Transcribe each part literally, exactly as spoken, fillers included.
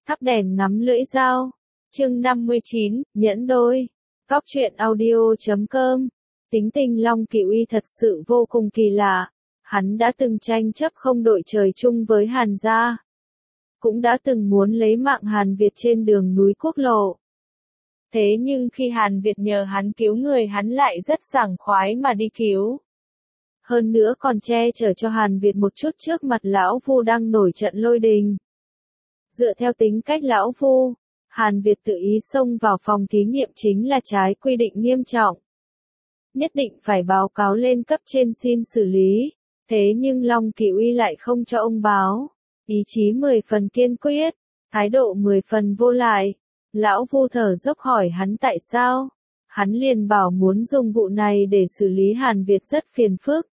Thắp đèn ngắm lưỡi dao. Chương năm mươi chín, nhẫn đôi. Góc truyện audio chấm com. Tính tình Long Cửu Y thật sự vô cùng kỳ lạ. Hắn đã từng tranh chấp không đội trời chung với Hàn gia. Cũng đã từng muốn lấy mạng Hàn Việt trên đường núi quốc lộ. Thế nhưng khi Hàn Việt nhờ hắn cứu người, hắn lại rất sảng khoái mà đi cứu. Hơn nữa còn che chở cho Hàn Việt một chút trước mặt lão Vu đang nổi trận lôi đình. Dựa theo tính cách lão Vu, Hàn Việt tự ý xông vào phòng thí nghiệm chính là trái quy định nghiêm trọng. Nhất định phải báo cáo lên cấp trên xin xử lý. Thế nhưng Long Cửu Y lại không cho ông báo. Ý chí mười phần kiên quyết, thái độ mười phần vô lại. Lão Vu thở dốc hỏi hắn tại sao. Hắn liền bảo muốn dùng vụ này để xử lý Hàn Việt rất phiền phức.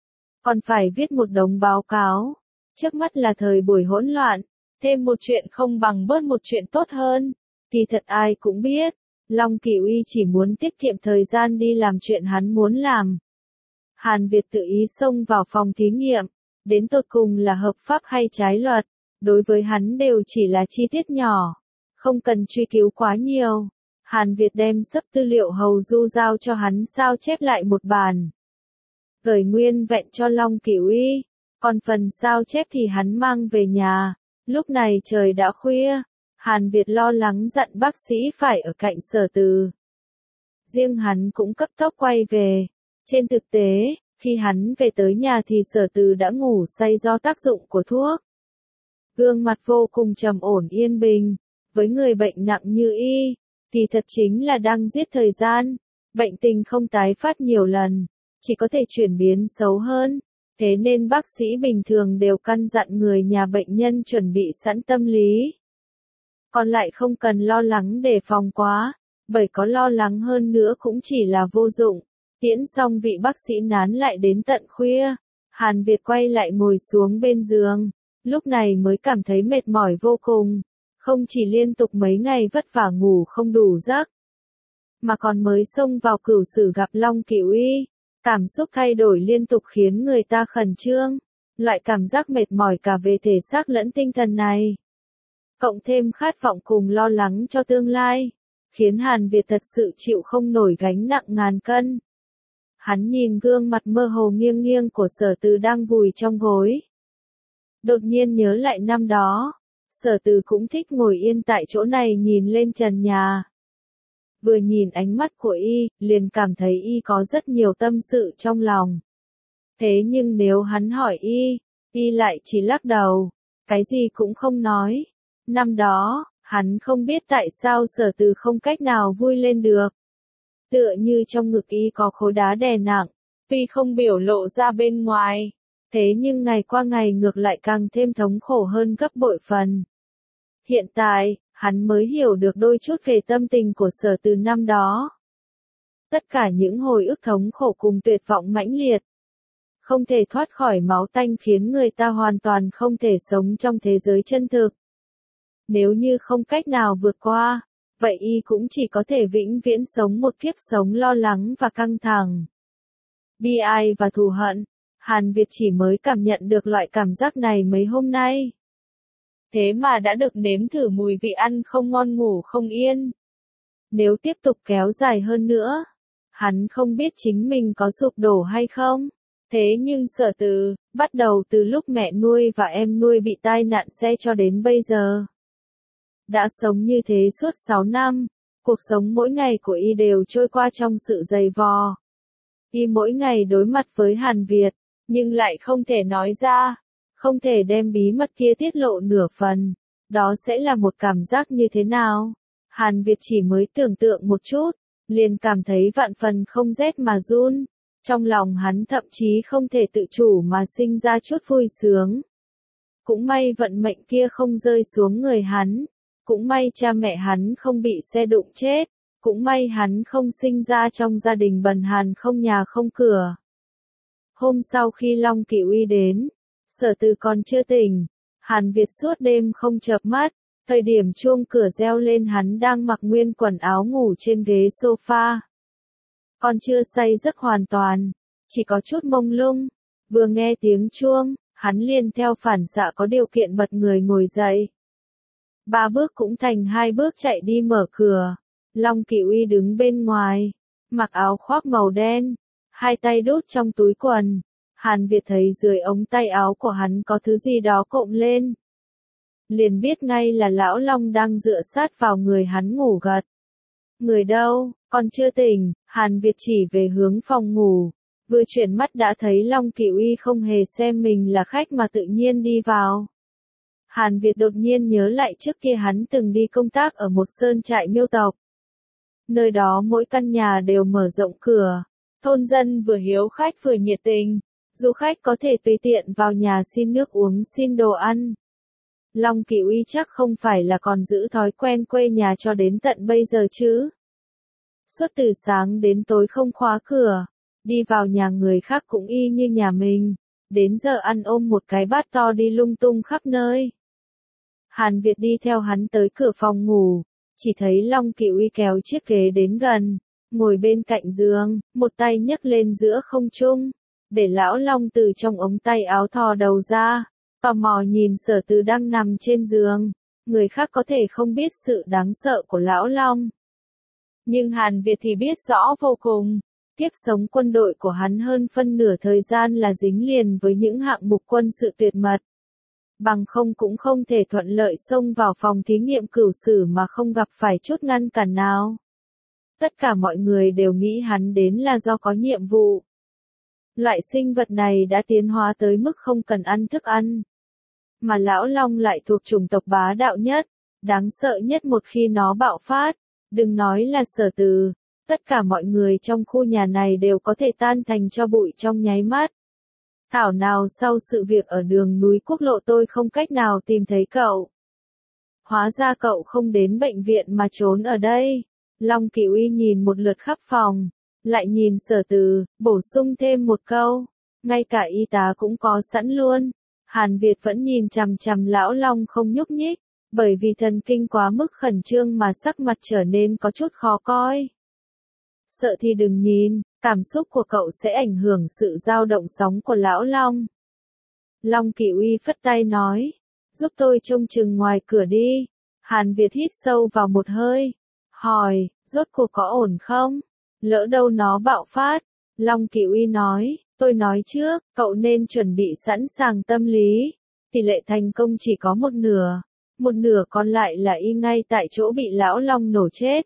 Còn phải viết một đống báo cáo. Trước mắt là thời buổi hỗn loạn. Thêm một chuyện không bằng bớt một chuyện tốt hơn. Kỳ thật ai cũng biết. Long Cửu Y chỉ muốn tiết kiệm thời gian đi làm chuyện hắn muốn làm. Hàn Việt tự ý xông vào phòng thí nghiệm. Đến tột cùng là hợp pháp hay trái luật. Đối với hắn đều chỉ là chi tiết nhỏ. Không cần truy cứu quá nhiều. Hàn Việt đem sấp tư liệu hầu du giao cho hắn sao chép lại một bản. Gửi nguyên vẹn cho Long Cửu Y. Còn phần sao chép thì hắn mang về nhà. Lúc này trời đã khuya. Hàn Việt lo lắng dặn bác sĩ phải ở cạnh Sở Từ. Riêng hắn cũng cấp tốc quay về. Trên thực tế, khi hắn về tới nhà thì Sở Từ đã ngủ say do tác dụng của thuốc. Gương mặt vô cùng trầm ổn yên bình. Với người bệnh nặng như y, thì thật chính là đang giết thời gian. Bệnh tình không tái phát nhiều lần, chỉ có thể chuyển biến xấu hơn. Thế nên bác sĩ bình thường đều căn dặn người nhà bệnh nhân chuẩn bị sẵn tâm lý. Còn lại không cần lo lắng đề phòng quá, bởi có lo lắng hơn nữa cũng chỉ là vô dụng. Tiễn xong vị bác sĩ nán lại đến tận khuya. Hàn Việt quay lại ngồi xuống bên giường. Lúc này mới cảm thấy mệt mỏi vô cùng. Không chỉ liên tục mấy ngày vất vả ngủ không đủ giấc, mà còn mới xông vào cửu sử gặp Long Cửu Y. Cảm xúc thay đổi liên tục khiến người ta khẩn trương. Loại cảm giác mệt mỏi cả về thể xác lẫn tinh thần này, cộng thêm khát vọng cùng lo lắng cho tương lai, khiến Hàn Việt thật sự chịu không nổi gánh nặng ngàn cân. Hắn nhìn gương mặt mơ hồ nghiêng nghiêng của Sở Từ đang vùi trong gối. Đột nhiên nhớ lại năm đó, Sở Từ cũng thích ngồi yên tại chỗ này nhìn lên trần nhà. Vừa nhìn ánh mắt của y, liền cảm thấy y có rất nhiều tâm sự trong lòng. Thế nhưng nếu hắn hỏi y, y lại chỉ lắc đầu, cái gì cũng không nói. Năm đó, hắn không biết tại sao Sở Từ không cách nào vui lên được. Tựa như trong ngực y có khối đá đè nặng, tuy không biểu lộ ra bên ngoài. Thế nhưng ngày qua ngày ngược lại càng thêm thống khổ hơn gấp bội phần. Hiện tại, hắn mới hiểu được đôi chút về tâm tình của Sở Từ năm đó. Tất cả những hồi ức thống khổ cùng tuyệt vọng mãnh liệt. Không thể thoát khỏi máu tanh khiến người ta hoàn toàn không thể sống trong thế giới chân thực. Nếu như không cách nào vượt qua, vậy y cũng chỉ có thể vĩnh viễn sống một kiếp sống lo lắng và căng thẳng. Bi ai và thù hận. Hàn Việt chỉ mới cảm nhận được loại cảm giác này mấy hôm nay. Thế mà đã được nếm thử mùi vị ăn không ngon ngủ không yên. Nếu tiếp tục kéo dài hơn nữa, hắn không biết chính mình có sụp đổ hay không. Thế nhưng Sở Từ, bắt đầu từ lúc mẹ nuôi và em nuôi bị tai nạn xe cho đến bây giờ, đã sống như thế suốt sáu năm, cuộc sống mỗi ngày của y đều trôi qua trong sự dày vò. Y mỗi ngày đối mặt với Hàn Việt, nhưng lại không thể nói ra, không thể đem bí mật kia tiết lộ nửa phần. Đó sẽ là một cảm giác như thế nào? Hàn Việt chỉ mới tưởng tượng một chút, liền cảm thấy vạn phần không rét mà run. Trong lòng hắn thậm chí không thể tự chủ mà sinh ra chút vui sướng. Cũng may vận mệnh kia không rơi xuống người hắn. Cũng may cha mẹ hắn không bị xe đụng chết. Cũng may hắn không sinh ra trong gia đình bần hàn không nhà không cửa. Hôm sau khi Long Cửu Y đến, Sở Từ còn chưa tỉnh. Hàn Việt suốt đêm không chợp mắt. Thời điểm chuông cửa reo lên hắn đang mặc nguyên quần áo ngủ trên ghế sofa. Còn chưa say giấc hoàn toàn, chỉ có chút mông lung. Vừa nghe tiếng chuông, hắn liền theo phản xạ có điều kiện bật người ngồi dậy. Ba bước cũng thành hai bước chạy đi mở cửa. Long Cửu Y đứng bên ngoài, mặc áo khoác màu đen, hai tay đút trong túi quần. Hàn Việt thấy dưới ống tay áo của hắn có thứ gì đó cộm lên. Liền biết ngay là lão Long đang dựa sát vào người hắn ngủ gật. Người đâu, còn chưa tỉnh, Hàn Việt chỉ về hướng phòng ngủ. Vừa chuyển mắt đã thấy Long Cửu Y không hề xem mình là khách mà tự nhiên đi vào. Hàn Việt đột nhiên nhớ lại trước kia hắn từng đi công tác ở một sơn trại miêu tộc. Nơi đó mỗi căn nhà đều mở rộng cửa. Thôn dân vừa hiếu khách vừa nhiệt tình. Du khách có thể tùy tiện vào nhà xin nước uống xin đồ ăn. Long Cửu Y chắc không phải là còn giữ thói quen quê nhà cho đến tận bây giờ chứ. Suốt từ sáng đến tối không khóa cửa. Đi vào nhà người khác cũng y như nhà mình. Đến giờ ăn ôm một cái bát to đi lung tung khắp nơi. Hàn Việt đi theo hắn tới cửa phòng ngủ. Chỉ thấy Long Cửu Y kéo chiếc ghế đến gần. Ngồi bên cạnh giường, một tay nhấc lên giữa không trung. Để lão Long từ trong ống tay áo thò đầu ra. Tò mò nhìn Sở Từ đang nằm trên giường. Người khác có thể không biết sự đáng sợ của lão Long. Nhưng Hàn Việt thì biết rõ vô cùng. Kiếp sống quân đội của hắn hơn phân nửa thời gian là dính liền với những hạng mục quân sự tuyệt mật. Bằng không cũng không thể thuận lợi xông vào phòng thí nghiệm cửu sử mà không gặp phải chút ngăn cản nào. Tất cả mọi người đều nghĩ hắn đến là do có nhiệm vụ. Loại sinh vật này đã tiến hóa tới mức không cần ăn thức ăn. Mà lão Long lại thuộc chủng tộc bá đạo nhất, đáng sợ nhất một khi nó bạo phát. Đừng nói là Sở Từ, tất cả mọi người trong khu nhà này đều có thể tan thành tro bụi trong nháy mắt. Thảo nào sau sự việc ở đường núi quốc lộ tôi không cách nào tìm thấy cậu. Hóa ra cậu không đến bệnh viện mà trốn ở đây. Long Cửu Y nhìn một lượt khắp phòng, lại nhìn Sở Từ, bổ sung thêm một câu. Ngay cả y tá cũng có sẵn luôn. Hàn Việt vẫn nhìn chằm chằm lão Long không nhúc nhích, bởi vì thần kinh quá mức khẩn trương mà sắc mặt trở nên có chút khó coi. Sợ thì đừng nhìn, cảm xúc của cậu sẽ ảnh hưởng sự dao động sóng của lão Long. Long Cửu Y phất tay nói, giúp tôi trông chừng ngoài cửa đi. Hàn Việt hít sâu vào một hơi, hỏi, rốt cuộc có ổn không? Lỡ đâu nó bạo phát. Long Cửu Y nói, tôi nói trước, cậu nên chuẩn bị sẵn sàng tâm lý. Tỷ lệ thành công chỉ có một nửa, một nửa còn lại là y ngay tại chỗ bị lão Long nổ chết.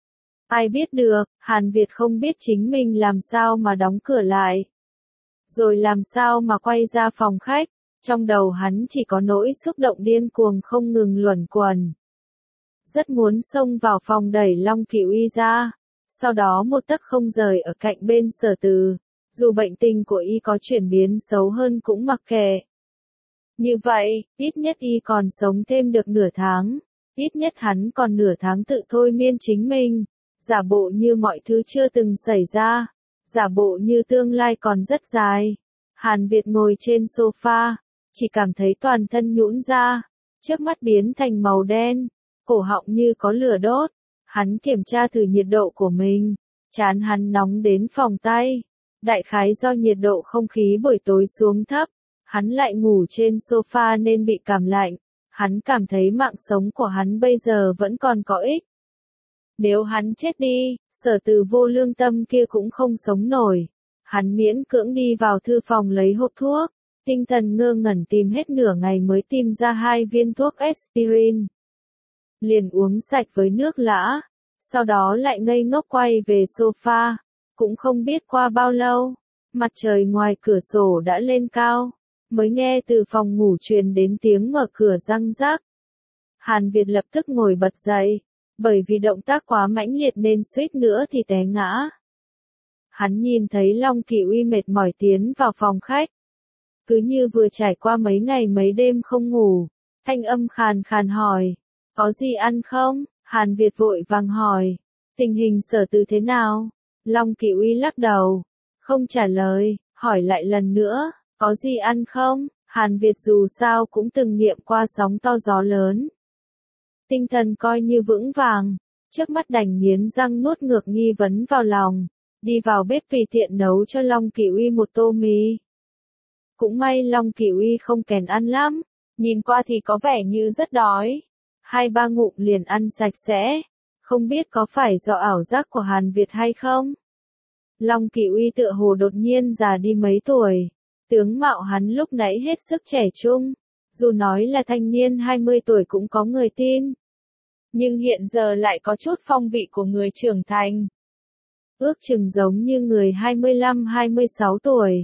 Ai biết được, Hàn Việt không biết chính mình làm sao mà đóng cửa lại. Rồi làm sao mà quay ra phòng khách, trong đầu hắn chỉ có nỗi xúc động điên cuồng không ngừng luẩn quẩn. Rất muốn xông vào phòng đẩy Long Cửu Y ra, sau đó một tấc không rời ở cạnh bên Sở Từ, dù bệnh tình của y có chuyển biến xấu hơn cũng mặc kệ. Như vậy, ít nhất y còn sống thêm được nửa tháng, ít nhất hắn còn nửa tháng tự thôi miên chính mình. Giả bộ như mọi thứ chưa từng xảy ra, giả bộ như tương lai còn rất dài. Hàn Việt ngồi trên sofa, chỉ cảm thấy toàn thân nhũn ra, trước mắt biến thành màu đen, cổ họng như có lửa đốt. Hắn kiểm tra thử nhiệt độ của mình, trán hắn nóng đến phồng tay. Đại khái do nhiệt độ không khí buổi tối xuống thấp, hắn lại ngủ trên sofa nên bị cảm lạnh. Hắn cảm thấy mạng sống của hắn bây giờ vẫn còn có ích. Nếu hắn chết đi, Sở Từ vô lương tâm kia cũng không sống nổi. Hắn miễn cưỡng đi vào thư phòng lấy hộp thuốc, tinh thần ngơ ngẩn tìm hết nửa ngày mới tìm ra hai viên thuốc aspirin. Liền uống sạch với nước lã, sau đó lại ngây ngốc quay về sofa. Cũng không biết qua bao lâu, mặt trời ngoài cửa sổ đã lên cao, mới nghe từ phòng ngủ truyền đến tiếng mở cửa răng rắc. Hàn Việt lập tức ngồi bật dậy. Bởi vì động tác quá mãnh liệt nên suýt nữa thì té ngã. Hắn nhìn thấy Long Cửu Y mệt mỏi tiến vào phòng khách. Cứ như vừa trải qua mấy ngày mấy đêm không ngủ. Thanh âm khàn khàn hỏi. Có gì ăn không? Hàn Việt vội vàng hỏi. Tình hình Sở Từ thế nào? Long Cửu Y lắc đầu. Không trả lời, hỏi lại lần nữa. Có gì ăn không? Hàn Việt dù sao cũng từng nghiệm qua sóng to gió lớn. Tinh thần coi như vững vàng, trước mắt đành nghiến răng nuốt ngược nghi vấn vào lòng, đi vào bếp tùy tiện nấu cho Long Cửu Y một tô mì. Cũng may Long Cửu Y không kén ăn lắm, nhìn qua thì có vẻ như rất đói. hai ba ngụm liền ăn sạch sẽ. Không biết có phải do ảo giác của Hàn Việt hay không? Long Kỷ Uy tựa hồ đột nhiên già đi mấy tuổi. Tướng mạo hắn lúc nãy hết sức trẻ trung. Dù nói là thanh niên hai mươi tuổi cũng có người tin. Nhưng hiện giờ lại có chút phong vị của người trưởng thành. Ước chừng giống như người hai mươi lăm hai mươi sáu tuổi.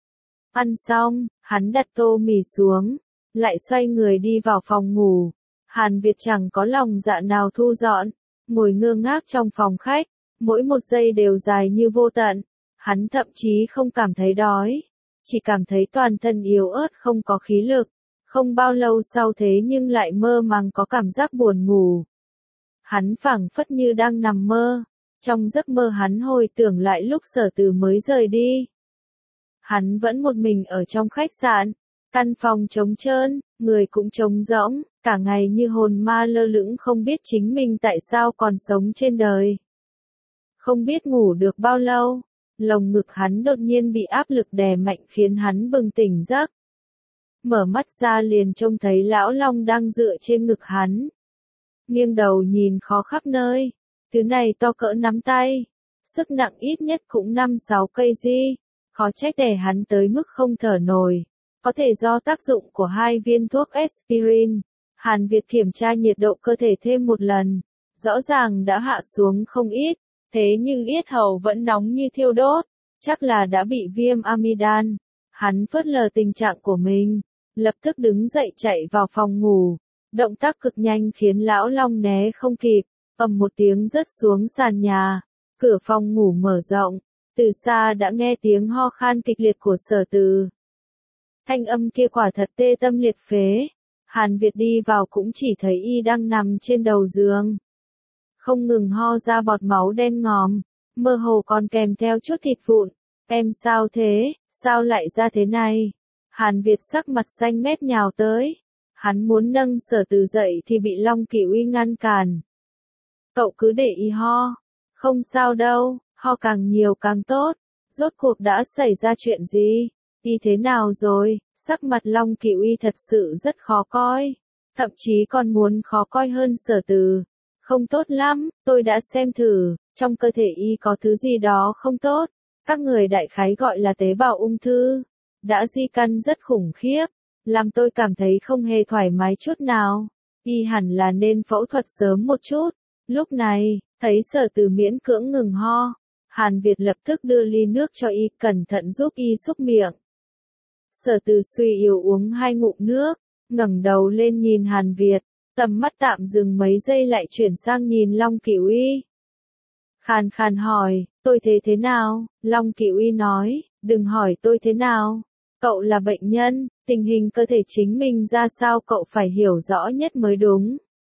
Ăn xong, hắn đặt tô mì xuống, lại xoay người đi vào phòng ngủ. Hàn Việt chẳng có lòng dạ nào thu dọn, ngồi ngơ ngác trong phòng khách, mỗi một giây đều dài như vô tận. Hắn thậm chí không cảm thấy đói, chỉ cảm thấy toàn thân yếu ớt không có khí lực. Không bao lâu sau thế nhưng lại mơ màng có cảm giác buồn ngủ. Hắn phảng phất như đang nằm mơ. Trong giấc mơ hắn hồi tưởng lại lúc Sở Từ mới rời đi. Hắn vẫn một mình ở trong khách sạn, căn phòng trống trơn, người cũng trống rỗng, cả ngày như hồn ma lơ lửng không biết chính mình tại sao còn sống trên đời. Không biết ngủ được bao lâu, lồng ngực hắn đột nhiên bị áp lực đè mạnh khiến hắn bừng tỉnh giấc. Mở mắt ra liền trông thấy lão Long đang dựa trên ngực hắn. Nghiêng đầu nhìn khó khắp nơi. Thứ này to cỡ nắm tay. Sức nặng ít nhất cũng năm sáu cây gi. Khó trách đè hắn tới mức không thở nổi. Có thể do tác dụng của hai viên thuốc aspirin. Hàn Việt kiểm tra nhiệt độ cơ thể thêm một lần. Rõ ràng đã hạ xuống không ít. Thế nhưng yết hầu vẫn nóng như thiêu đốt. Chắc là đã bị viêm amidan. Hắn phớt lờ tình trạng của mình. Lập tức đứng dậy chạy vào phòng ngủ. Động tác cực nhanh khiến lão Long né không kịp. Ầm một tiếng rớt xuống sàn nhà. Cửa phòng ngủ mở rộng. Từ xa đã nghe tiếng ho khan kịch liệt của Sở Từ. Thanh âm kia quả thật tê tâm liệt phế. Hàn Việt đi vào cũng chỉ thấy y đang nằm trên đầu giường. Không ngừng ho ra bọt máu đen ngòm. Mơ hồ còn kèm theo chút thịt vụn. Em sao thế? Sao lại ra thế này? Hàn Việt sắc mặt xanh mét nhào tới. Hắn muốn nâng Sở Từ dậy thì bị Long Kỷ Uy ngăn cản. Cậu cứ để y ho. Không sao đâu, ho càng nhiều càng tốt. Rốt cuộc đã xảy ra chuyện gì? Y thế nào rồi? Sắc mặt Long Kỷ Uy thật sự rất khó coi. Thậm chí còn muốn khó coi hơn Sở Từ. Không tốt lắm, tôi đã xem thử. Trong cơ thể y có thứ gì đó không tốt. Các người đại khái gọi là tế bào ung thư. Đã di căn rất khủng khiếp. Làm tôi cảm thấy không hề thoải mái chút nào. Y hẳn là nên phẫu thuật sớm một chút. Lúc này, thấy Sở Từ miễn cưỡng ngừng ho. Hàn Việt lập tức đưa ly nước cho y, cẩn thận giúp y xúc miệng. Sở Từ suy yếu uống hai ngụm nước, ngẩng đầu lên nhìn Hàn Việt, tầm mắt tạm dừng mấy giây lại chuyển sang nhìn Long Kỷ Uy. Khàn khàn hỏi, tôi thế thế nào? Long Kỷ Uy nói, đừng hỏi tôi thế nào. Cậu là bệnh nhân, tình hình cơ thể chính mình ra sao cậu phải hiểu rõ nhất mới đúng.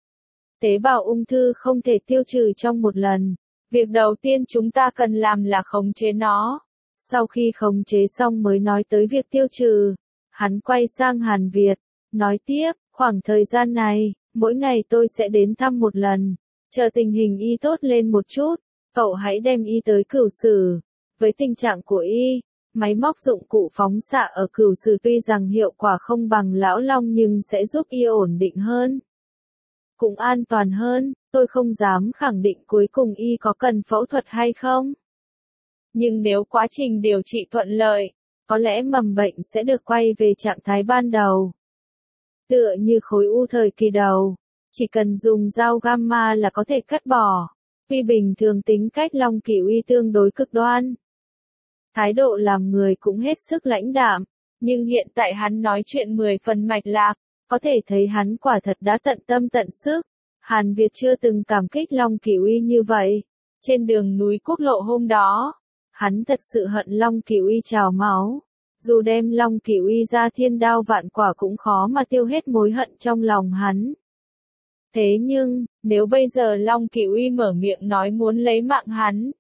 Tế bào ung thư không thể tiêu trừ trong một lần. Việc đầu tiên chúng ta cần làm là khống chế nó. Sau khi khống chế xong mới nói tới việc tiêu trừ. Hắn quay sang Hàn Việt, nói tiếp, khoảng thời gian này, mỗi ngày tôi sẽ đến thăm một lần. Chờ tình hình y tốt lên một chút, cậu hãy đem y tới Cửu Sử. Với tình trạng của y, máy móc dụng cụ phóng xạ ở Cửu Sử tuy rằng hiệu quả không bằng Lão Long nhưng sẽ giúp y ổn định hơn. Cũng an toàn hơn, tôi không dám khẳng định cuối cùng y có cần phẫu thuật hay không. Nhưng nếu quá trình điều trị thuận lợi, có lẽ mầm bệnh sẽ được quay về trạng thái ban đầu. Tựa như khối u thời kỳ đầu, chỉ cần dùng dao gamma là có thể cắt bỏ. Tuy bình thường tính cách Long Kỷ Uy tương đối cực đoan. Thái độ làm người cũng hết sức lãnh đạm, nhưng hiện tại hắn nói chuyện mười phần mạch lạc. Có thể thấy hắn quả thật đã tận tâm tận sức. Hàn Việt chưa từng cảm kích Long Kỷ Uy như vậy. Trên đường núi quốc lộ hôm đó, hắn thật sự hận Long Kỷ Uy trào máu. Dù đem Long Kỷ Uy ra thiên đao vạn quả cũng khó mà tiêu hết mối hận trong lòng hắn. Thế nhưng, nếu bây giờ Long Kỷ Uy mở miệng nói muốn lấy mạng hắn,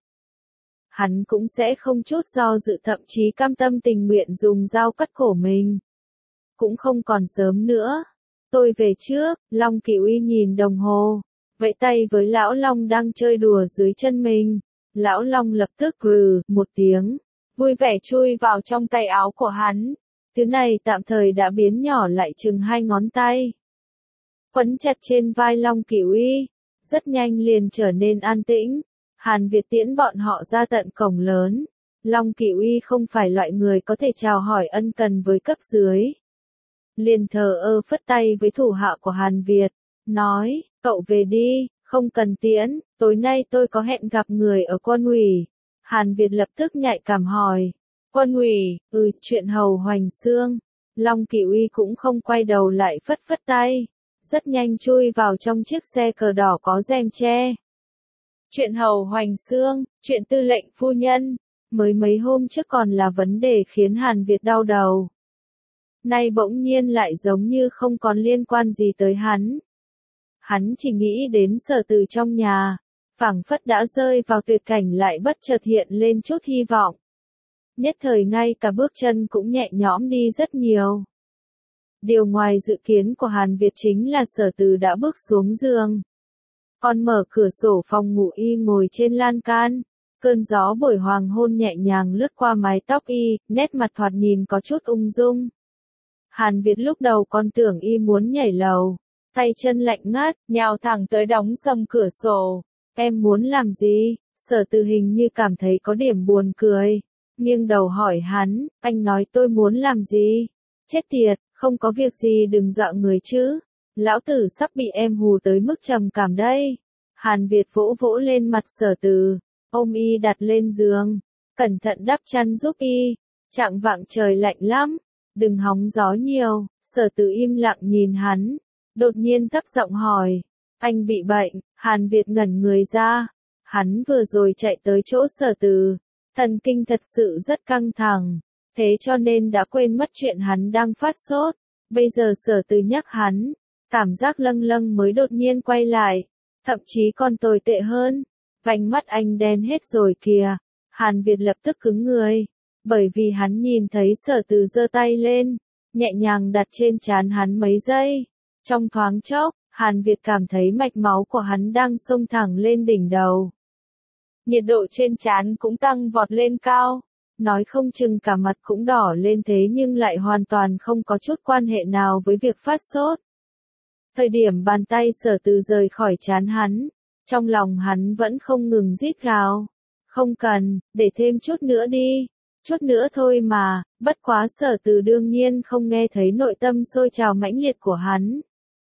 hắn cũng sẽ không chút do dự thậm chí cam tâm tình nguyện dùng dao cắt cổ mình. Cũng không còn sớm nữa. Tôi về trước. Long Kỷ Uy nhìn đồng hồ, vẫy tay với Lão Long đang chơi đùa dưới chân mình. Lão Long lập tức rừ một tiếng, vui vẻ chui vào trong tay áo của hắn. Thứ này tạm thời đã biến nhỏ lại chừng hai ngón tay. quấn chặt trên vai Long Cửu Y. Rất nhanh liền trở nên an tĩnh. Hàn Việt tiễn bọn họ ra tận cổng lớn. Long Cửu Y không phải loại người có thể chào hỏi ân cần với cấp dưới. Liền thờ ơ phất tay với thủ hạ của Hàn Việt, nói, cậu về đi, không cần tiễn, tối nay tôi có hẹn gặp người ở quân ủy. Hàn Việt lập tức nhạy cảm hỏi, quân ủy, ừ, chuyện hầu hoành xương. Long Cửu Y cũng không quay đầu lại phất phất tay, rất nhanh chui vào trong chiếc xe cờ đỏ có rèm che. Chuyện hầu hoành xương, chuyện tư lệnh phu nhân, mới mấy hôm trước còn là vấn đề khiến Hàn Việt đau đầu. Nay bỗng nhiên lại giống như không còn liên quan gì tới hắn. Hắn chỉ nghĩ đến Sở Từ trong nhà, phảng phất đã rơi vào tuyệt cảnh lại bất chợt hiện lên chút hy vọng. Nhất thời ngay cả bước chân cũng nhẹ nhõm đi rất nhiều. Điều ngoài dự kiến của Hàn Việt chính là Sở Từ đã bước xuống giường. Còn mở cửa sổ phòng ngủ y ngồi trên lan can. Cơn gió buổi hoàng hôn nhẹ nhàng lướt qua mái tóc y, nét mặt thoạt nhìn có chút ung dung. Hàn Việt lúc đầu còn tưởng y muốn nhảy lầu, tay chân lạnh ngắt, nhào thẳng tới đóng sầm cửa sổ. Em muốn làm gì? Sở Từ hình như cảm thấy có điểm buồn cười, nghiêng đầu hỏi hắn, anh nói tôi muốn làm gì? Chết tiệt, không có việc gì đừng dọa người chứ. Lão tử sắp bị em hù tới mức trầm cảm đây. Hàn Việt vỗ vỗ lên mặt Sở Từ, ôm y đặt lên giường, cẩn thận đắp chăn giúp y. Trạng vạng trời lạnh lắm, đừng hóng gió nhiều. Sở Từ im lặng nhìn hắn, đột nhiên thấp giọng hỏi, anh bị bệnh? Hàn Việt ngẩn người ra, hắn vừa rồi chạy tới chỗ Sở Từ, thần kinh thật sự rất căng thẳng, thế cho nên đã quên mất chuyện hắn đang phát sốt. Bây giờ Sở Từ nhắc hắn, cảm giác lâng lâng mới đột nhiên quay lại, thậm chí còn tồi tệ hơn. Vành mắt anh đen hết rồi kìa. Hàn Việt lập tức cứng người, bởi vì hắn nhìn thấy Sở Từ giơ tay lên, nhẹ nhàng đặt trên trán hắn mấy giây. Trong thoáng chốc, Hàn Việt cảm thấy mạch máu của hắn đang xông thẳng lên đỉnh đầu. Nhiệt độ trên trán cũng tăng vọt lên cao, nói không chừng cả mặt cũng đỏ lên, thế nhưng lại hoàn toàn không có chút quan hệ nào với việc phát sốt. Thời điểm bàn tay Sở Từ rời khỏi trán hắn, trong lòng hắn vẫn không ngừng rít gào. Không cần, để thêm chút nữa đi. Chút nữa thôi mà, bất quá Sở Từ đương nhiên không nghe thấy nội tâm sôi trào mãnh liệt của hắn.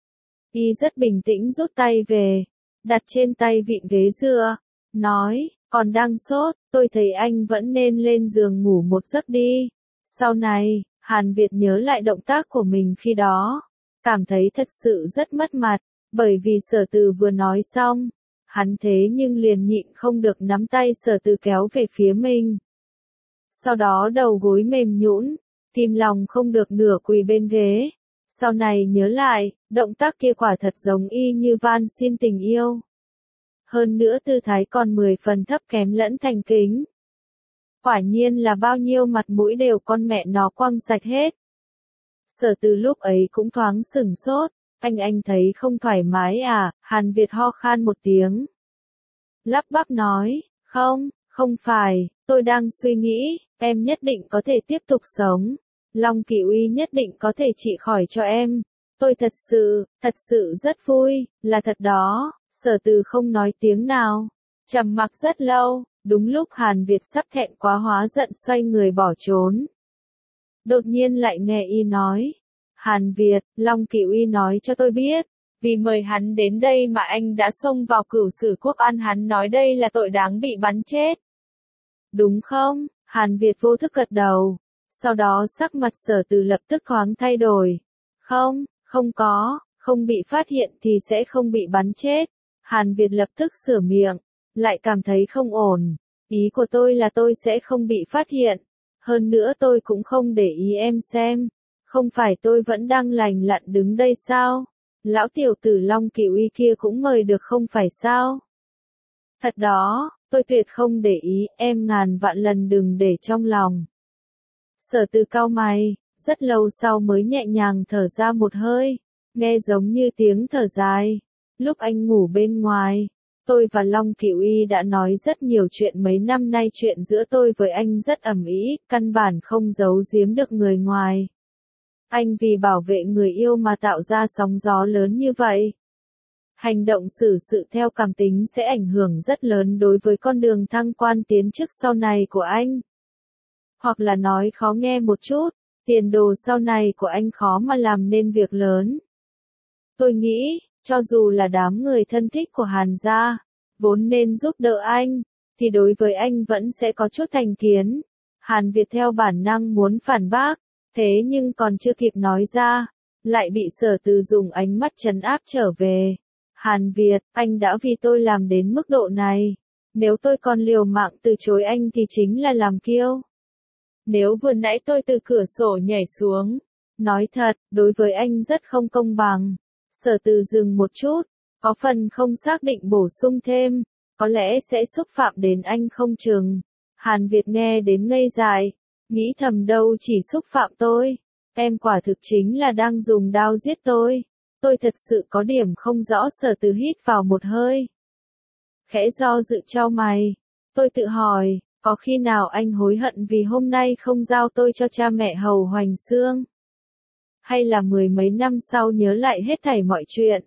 Y rất bình tĩnh rút tay về, đặt trên tay vịn ghế dựa, nói, còn đang sốt, tôi thấy anh vẫn nên lên giường ngủ một giấc đi. Sau này, Hàn Việt nhớ lại động tác của mình khi đó, cảm thấy thật sự rất mất mặt, bởi vì Sở Từ vừa nói xong, hắn thế nhưng liền nhịn không được nắm tay Sở Từ kéo về phía mình. Sau đó đầu gối mềm nhũn, kìm lòng không được nửa quỳ bên ghế. Sau này nhớ lại, động tác kia quả thật giống y như van xin tình yêu. Hơn nữa tư thái còn mười phần thấp kém lẫn thành kính. Quả nhiên là bao nhiêu mặt mũi đều con mẹ nó quăng sạch hết. Sở Từ lúc ấy cũng thoáng sửng sốt, anh anh thấy không thoải mái à? Hàn Việt ho khan một tiếng, lắp bắp nói, không, không phải, tôi đang suy nghĩ, em nhất định có thể tiếp tục sống. Long Cửu Y nhất định có thể trị khỏi cho em. Tôi thật sự, thật sự rất vui, là thật đó. Sở Từ không nói tiếng nào, trầm mặc rất lâu, đúng lúc Hàn Việt sắp thẹn quá hóa giận xoay người bỏ trốn. Đột nhiên lại nghe y nói, Hàn Việt, Long Cửu Y nói cho tôi biết, vì mời hắn đến đây mà anh đã xông vào Cửu Sử Quốc An, hắn nói đây là tội đáng bị bắn chết. Đúng không? Hàn Việt vô thức gật đầu, sau đó sắc mặt Sở Từ lập tức thoáng thay đổi. Không, không có, không bị phát hiện thì sẽ không bị bắn chết. Hàn Việt lập tức sửa miệng, lại cảm thấy không ổn. Ý của tôi là tôi sẽ không bị phát hiện. Hơn nữa tôi cũng không để ý em xem. Không phải tôi vẫn đang lành lặn đứng đây sao? Lão tiểu tử Long Cửu Y kia cũng mời được không phải sao? Thật đó, tôi tuyệt không để ý, em ngàn vạn lần đừng để trong lòng. Sở Từ cau mày, rất lâu sau mới nhẹ nhàng thở ra một hơi, nghe giống như tiếng thở dài. Lúc anh ngủ bên ngoài, tôi và Long Cửu Y đã nói rất nhiều chuyện, mấy năm nay chuyện giữa tôi với anh rất ầm ĩ, căn bản không giấu giếm được người ngoài. Anh vì bảo vệ người yêu mà tạo ra sóng gió lớn như vậy. Hành động xử sự theo cảm tính sẽ ảnh hưởng rất lớn đối với con đường thăng quan tiến chức sau này của anh. Hoặc là nói khó nghe một chút, tiền đồ sau này của anh khó mà làm nên việc lớn. Tôi nghĩ, cho dù là đám người thân thích của Hàn gia, vốn nên giúp đỡ anh, thì đối với anh vẫn sẽ có chút thành kiến. Hàn Việt theo bản năng muốn phản bác, thế nhưng còn chưa kịp nói ra, lại bị Sở Từ dùng ánh mắt trấn áp trở về. Hàn Việt, anh đã vì tôi làm đến mức độ này. Nếu tôi còn liều mạng từ chối anh thì chính là làm kiêu. Nếu vừa nãy tôi từ cửa sổ nhảy xuống, nói thật, đối với anh rất không công bằng. Sở Từ dừng một chút, có phần không xác định bổ sung thêm, có lẽ sẽ xúc phạm đến anh không chừng. Hàn Việt nghe đến ngây dại, nghĩ thầm đâu chỉ xúc phạm tôi, em quả thực chính là đang dùng đao giết tôi. Tôi thật sự có điểm không rõ. Sở Từ hít vào một hơi. Khẽ do dự chau mày. Tôi tự hỏi, có khi nào anh hối hận vì hôm nay không giao tôi cho cha mẹ Hầu Hoành Xương? Hay là mười mấy năm sau nhớ lại hết thảy mọi chuyện?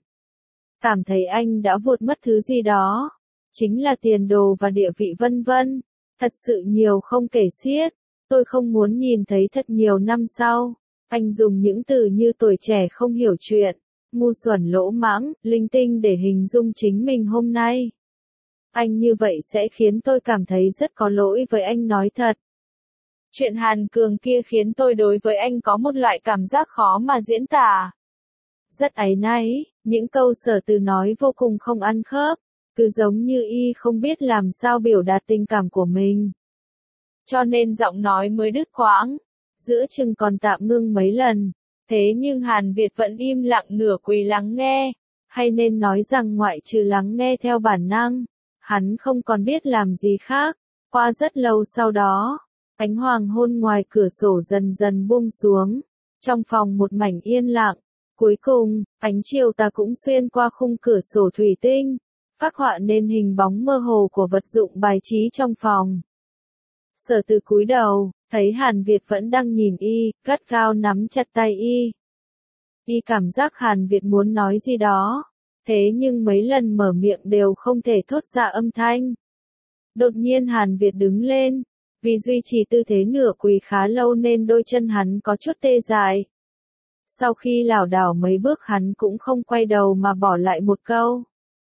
Cảm thấy anh đã vụt mất thứ gì đó? Chính là tiền đồ và địa vị vân vân. Thật sự nhiều không kể xiết. Tôi không muốn nhìn thấy thật nhiều năm sau. Anh dùng những từ như tuổi trẻ không hiểu chuyện, ngu xuẩn lỗ mãng, linh tinh để hình dung chính mình hôm nay. Anh như vậy sẽ khiến tôi cảm thấy rất có lỗi với anh, nói thật. Chuyện Hàn Cường kia khiến tôi đối với anh có một loại cảm giác khó mà diễn tả. Rất áy náy, những câu Sở Từ nói vô cùng không ăn khớp, cứ giống như y không biết làm sao biểu đạt tình cảm của mình. Cho nên giọng nói mới đứt quãng, giữa chừng còn tạm ngưng mấy lần. Thế nhưng Hàn Việt vẫn im lặng nửa quỳ lắng nghe, hay nên nói rằng ngoại trừ lắng nghe theo bản năng, hắn không còn biết làm gì khác. Qua rất lâu sau đó, ánh hoàng hôn ngoài cửa sổ dần dần buông xuống, trong phòng một mảnh yên lặng. Cuối cùng, ánh chiều tà cũng xuyên qua khung cửa sổ thủy tinh, phác họa nên hình bóng mơ hồ của vật dụng bài trí trong phòng. Sở Từ cúi đầu, thấy Hàn Việt vẫn đang nhìn y, gắt gao nắm chặt tay y. Y cảm giác Hàn Việt muốn nói gì đó, thế nhưng mấy lần mở miệng đều không thể thốt ra âm thanh. Đột nhiên Hàn Việt đứng lên, vì duy trì tư thế nửa quỳ khá lâu nên đôi chân hắn có chút tê dại. Sau khi lảo đảo mấy bước hắn cũng không quay đầu mà bỏ lại một câu.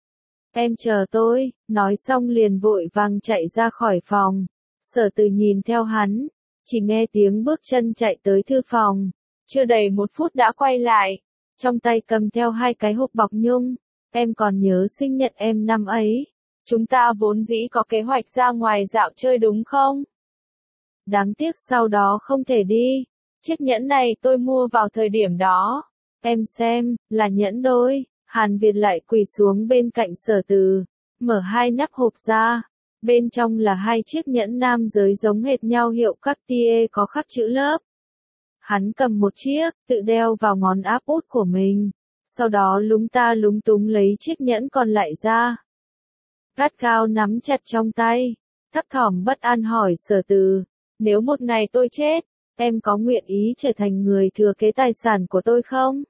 Em chờ tôi, nói xong liền vội vàng chạy ra khỏi phòng. Sở Từ nhìn theo hắn, chỉ nghe tiếng bước chân chạy tới thư phòng. Chưa đầy một phút đã quay lại, trong tay cầm theo hai cái hộp bọc nhung. Em còn nhớ sinh nhật em năm ấy, chúng ta vốn dĩ có kế hoạch ra ngoài dạo chơi đúng không? Đáng tiếc sau đó không thể đi. Chiếc nhẫn này tôi mua vào thời điểm đó. Em xem, là nhẫn đôi. Hàn Việt lại quỳ xuống bên cạnh Sở Từ, mở hai nắp hộp ra. Bên trong là hai chiếc nhẫn nam giới giống hệt nhau hiệu Cartier có khắc chữ lớp. Hắn cầm một chiếc, tự đeo vào ngón áp út của mình. Sau đó lúng ta lúng túng lấy chiếc nhẫn còn lại ra. Gắt gao nắm chặt trong tay, thấp thỏm bất an hỏi Sở Từ, nếu một ngày tôi chết, em có nguyện ý trở thành người thừa kế tài sản của tôi không?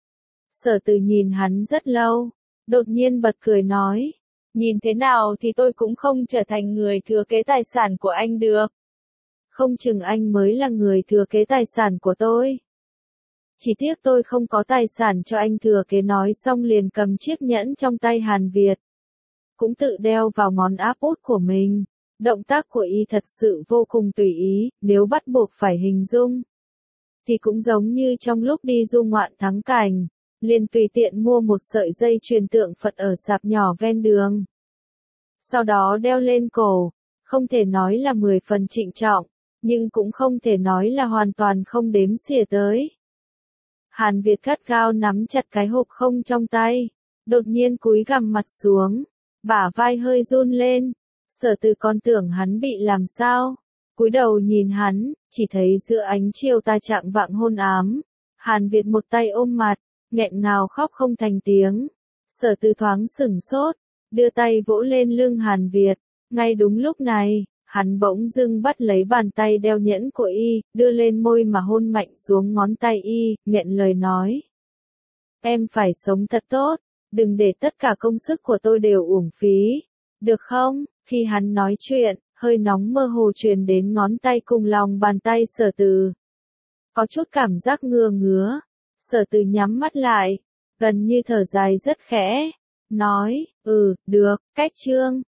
Sở Từ nhìn hắn rất lâu, đột nhiên bật cười nói, nhìn thế nào thì tôi cũng không trở thành người thừa kế tài sản của anh được. Không chừng anh mới là người thừa kế tài sản của tôi. Chỉ tiếc tôi không có tài sản cho anh thừa kế. Nói xong liền cầm chiếc nhẫn trong tay Hàn Việt, cũng tự đeo vào ngón áp út của mình. Động tác của y thật sự vô cùng tùy ý, nếu bắt buộc phải hình dung, thì cũng giống như trong lúc đi du ngoạn thắng cảnh, liền tùy tiện mua một sợi dây chuyền tượng Phật ở sạp nhỏ ven đường. Sau đó đeo lên cổ, không thể nói là mười phần trịnh trọng, nhưng cũng không thể nói là hoàn toàn không đếm xỉa tới. Hàn Việt gắt gao nắm chặt cái hộp không trong tay, đột nhiên cúi gằm mặt xuống, bả vai hơi run lên. Sở Từ còn tưởng hắn bị làm sao, cúi đầu nhìn hắn, chỉ thấy giữa ánh chiều tà chạng vạng hôn ám, Hàn Việt một tay ôm mặt, nghẹn ngào khóc không thành tiếng. Sở Từ thoáng sửng sốt, đưa tay vỗ lên lưng Hàn Việt. Ngay đúng lúc này, Hắn bỗng dưng bắt lấy bàn tay đeo nhẫn của y, đưa lên môi mà hôn mạnh xuống ngón tay y, nghẹn lời nói. Em phải sống thật tốt, đừng để tất cả công sức của tôi đều uổng phí, được không? Khi hắn nói chuyện, hơi nóng mơ hồ truyền đến ngón tay cùng lòng bàn tay Sở Từ. Có chút cảm giác ngứa ngứa, Sở Từ nhắm mắt lại, gần như thở dài rất khẽ, nói, ừ, được, cách chương.